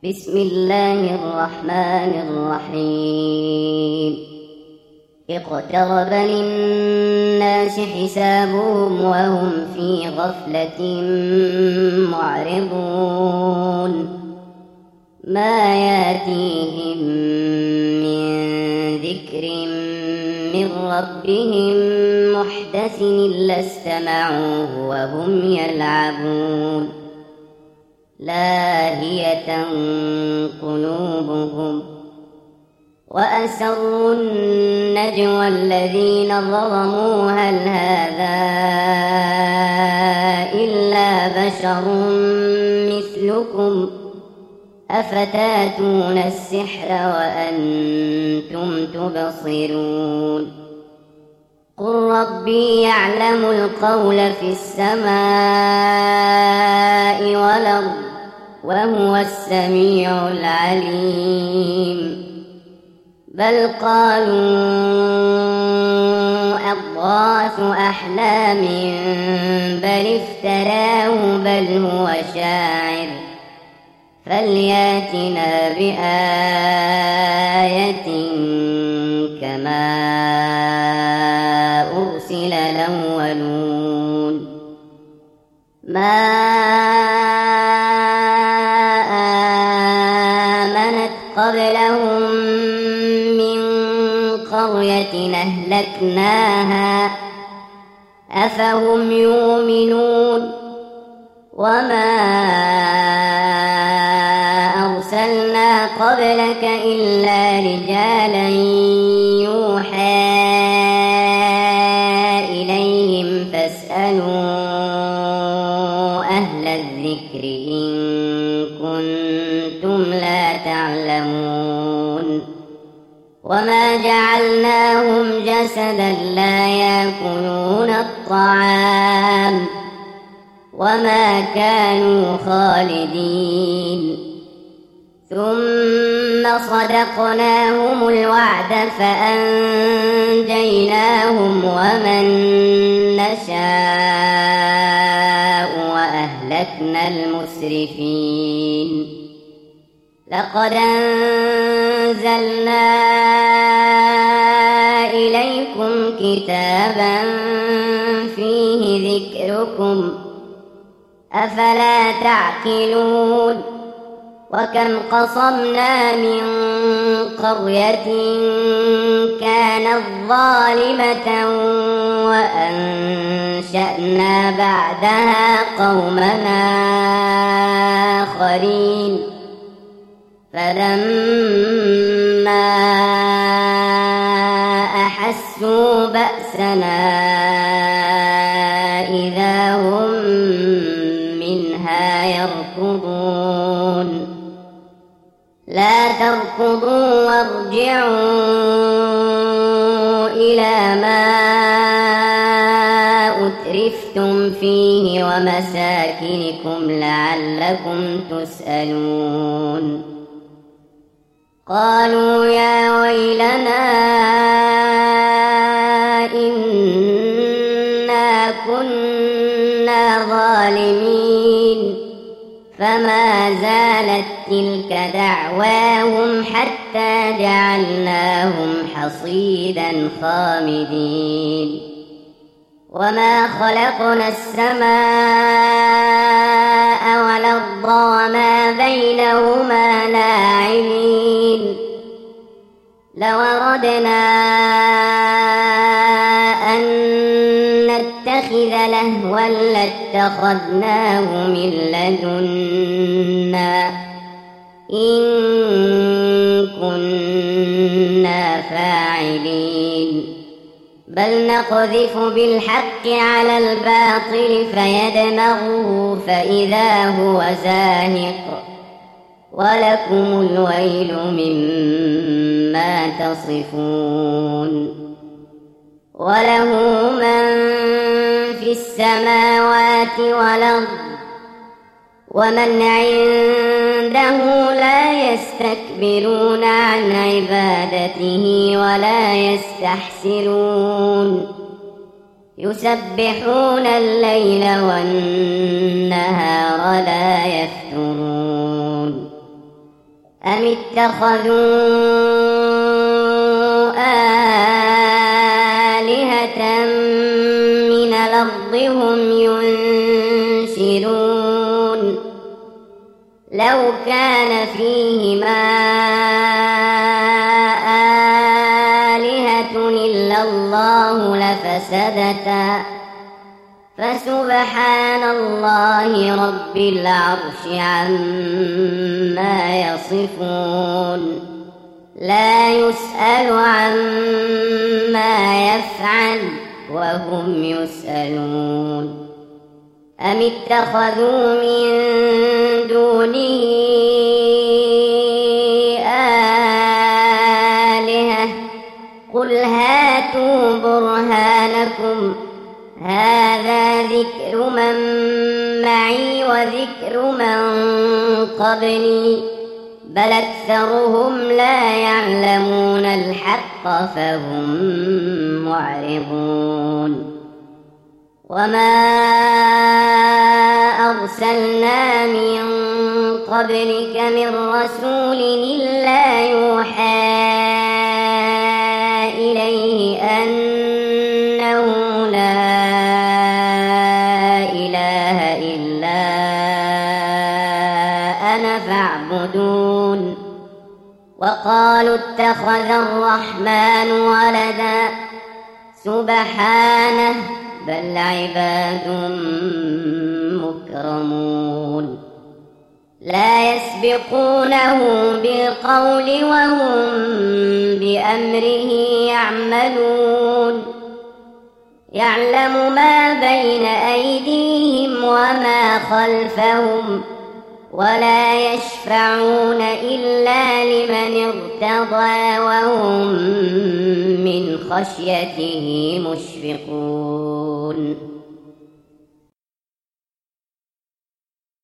بسم الله الرحمن الرحيم. اقترب للناس حسابهم وهم في غفلة معرضون ما ياتيهم من ذكر من ربهم محدث إلا استمعوه وهم يلعبون لاهية قلوبهم وأسروا النجوى الذين ظلموا هل هذا إلا بشر مثلكم أفتاتون السحر وأنتم تبصرون قل ربي يعلم القول في السماء والأرض وهو السميع العليم بل قالوا أضغاث أحلام بل افتراه بل هو شاعر فلياتنا بآية كما أرسل الأولون ما آمنت قبلهم من قرية أهلكناها أفهم يؤمنون وما أرسلنا قبلك إلا رجالا يوحى إليهم فاسألوا أهل الذكر إن كنتم لا تعلمون وما جعلناهم جسدا لا يأكلون الطعام وما كانوا خالدين ثم صدقناهم الوعد فأنجيناهم ومن نشاء وأهلكنا المسرفين لقد أنزلنا إليكم كتابا فيه ذكركم أفلا تعقلون وكم قصمنا من قرية كانت ظالمة وأنشأنا بعدها قومنا آخرين فلما أحسوا بأسنا إذا هم منها يركضون لا تركضوا وارجعوا إلى ما أترفتم فيه ومساكنكم لعلكم تسألون قالوا يا ويلنا إنا كنا ظالمين فما زالت تلك دعواهم حتى جعلناهم حصيدا خامدين وما خلقنا السماء والأرض وما بينهما لاعبين لو أردنا أن نتخذ لهوا لاتخذناه من لدنا إن كنا فاعلين بل نقذف بالحق على الباطل فيدمغه فإذا هو زاهق ولكم الويل مما تصفون وله من في السماوات والأرض ومن عنده لا يستكبرون عن عبادته ولا يستحسرون يسبحون الليل والنهار لا يفترون أم اتخذوا آلهة من الأرض هم ينشرون لو كان فيهما آلهة إلا الله لفسدتا فسبحان الله رب العرش عما يصفون لا يسأل عما يفعل وهم يسألون أم اتخذوا من دونه آلهة قل هاتوا برهانكم هذا ذكر من معي وذكر من قبلي بل أكثرهم لا يعلمون الحق فهم معرضون وما أرسلنا من قبلك من رسول إلا يوحى إليه أنه لا إله إلا أنا فاعبدون وقالوا اتخذ الرحمن ولدا سبحانه بل عباد مكرمون لا يسبقونه بالقول وهم بأمره يعملون يعلم ما بين أيديهم وما خلفهم ولا يشفعون إلا لمن ارتضى وهم من خشيته مشفقون